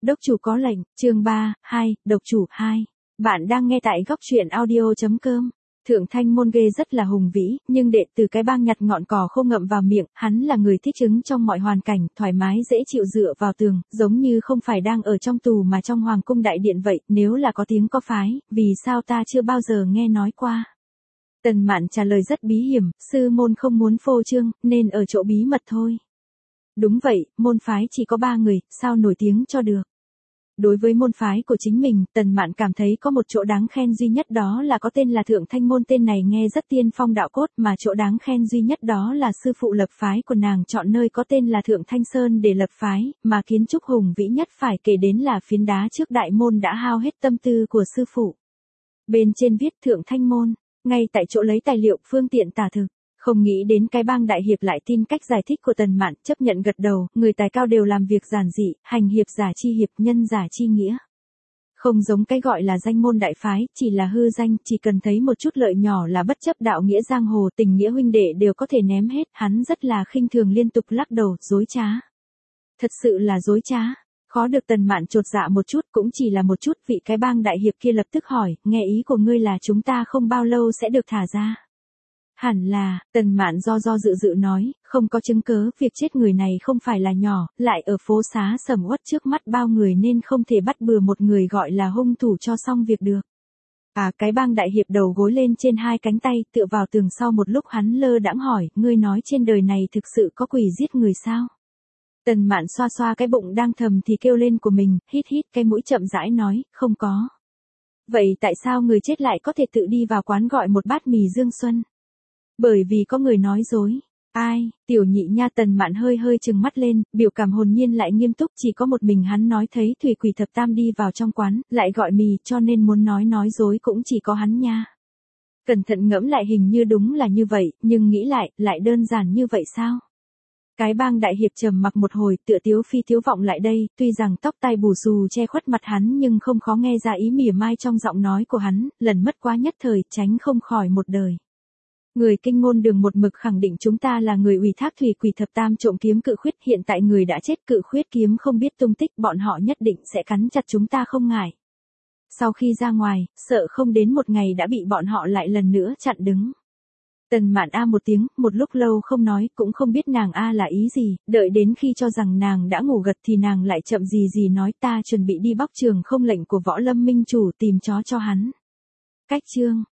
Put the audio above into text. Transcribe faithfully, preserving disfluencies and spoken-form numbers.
Đốc chủ có lệnh, chương ba, hai, độc chủ hai. Bạn đang nghe tại góc truyện audio.com. Thượng Thanh Môn ghê rất là hùng vĩ, nhưng đệ từ cái bang nhặt ngọn cỏ không ngậm vào miệng, hắn là người thích ứng trong mọi hoàn cảnh, thoải mái dễ chịu dựa vào tường, giống như không phải đang ở trong tù mà trong hoàng cung đại điện vậy, nếu là có tiếng có phái, vì sao ta chưa bao giờ nghe nói qua. Tần Mạn trả lời rất bí hiểm, sư môn không muốn phô trương, nên ở chỗ bí mật thôi. Đúng vậy, môn phái chỉ có ba người, sao nổi tiếng cho được. Đối với môn phái của chính mình, Tần Mạn cảm thấy có một chỗ đáng khen duy nhất đó là có tên là Thượng Thanh Môn, tên này nghe rất tiên phong đạo cốt, mà chỗ đáng khen duy nhất đó là sư phụ lập phái của nàng chọn nơi có tên là Thượng Thanh Sơn để lập phái, mà kiến trúc hùng vĩ nhất phải kể đến là phiến đá trước đại môn đã hao hết tâm tư của sư phụ. Bên trên viết Thượng Thanh Môn, ngay tại chỗ lấy tài liệu phương tiện tả thực. Không nghĩ đến cái bang đại hiệp lại tin cách giải thích của Tần Mạn, chấp nhận gật đầu, người tài cao đều làm việc giản dị, hành hiệp giả chi hiệp, nhân giả chi nghĩa. Không giống cái gọi là danh môn đại phái, chỉ là hư danh, chỉ cần thấy một chút lợi nhỏ là bất chấp đạo nghĩa giang hồ, tình nghĩa huynh đệ đều có thể ném hết, hắn rất là khinh thường liên tục lắc đầu, dối trá. Thật sự là dối trá. Khó được Tần Mạn chột dạ một chút, cũng chỉ là một chút, vị cái bang đại hiệp kia lập tức hỏi, nghe ý của ngươi là chúng ta không bao lâu sẽ được thả ra. Hẳn là, Tần Mạn do do dự dự nói, không có chứng cớ, việc chết người này không phải là nhỏ, lại ở phố xá sầm uất trước mắt bao người nên không thể bắt bừa một người gọi là hung thủ cho xong việc được. À, cái bang đại hiệp đầu gối lên trên hai cánh tay, tựa vào tường, sau một lúc hắn lơ đãng hỏi, ngươi nói trên đời này thực sự có quỷ giết người sao? Tần Mạn xoa xoa cái bụng đang thầm thì kêu lên của mình, hít hít cái mũi chậm rãi nói, không có. Vậy tại sao người chết lại có thể tự đi vào quán gọi một bát mì Dương Xuân? Bởi vì có người nói dối. Ai? Tiểu nhị nha. Tần Mạn hơi hơi trừng mắt lên, biểu cảm hồn nhiên lại nghiêm túc, chỉ có một mình hắn nói thấy Thủy Quỷ Thập Tam đi vào trong quán, lại gọi mì, cho nên muốn nói nói dối cũng chỉ có hắn nha. Cẩn thận ngẫm lại hình như đúng là như vậy, nhưng nghĩ lại, lại đơn giản như vậy sao? Cái bang đại hiệp trầm mặc một hồi, tựa tiếu phi tiếu vọng lại đây, tuy rằng tóc tai bù xù che khuất mặt hắn nhưng không khó nghe ra ý mỉa mai trong giọng nói của hắn, lần mất quá nhất thời, tránh không khỏi một đời. Người kinh ngôn đường một mực khẳng định chúng ta là người ủy thác Thủy Quỷ Thập Tam trộm kiếm cự khuyết, hiện tại người đã chết, cự khuyết kiếm không biết tung tích, bọn họ nhất định sẽ cắn chặt chúng ta không ngại. Sau khi ra ngoài, sợ không đến một ngày đã bị bọn họ lại lần nữa chặn đứng. Tần Mạn a một tiếng, một lúc lâu không nói, cũng không biết nàng a là ý gì, đợi đến khi cho rằng nàng đã ngủ gật thì nàng lại chậm gì gì nói, ta chuẩn bị đi bóc trường không lệnh của Võ Lâm Minh chủ tìm chó cho hắn. Cách chương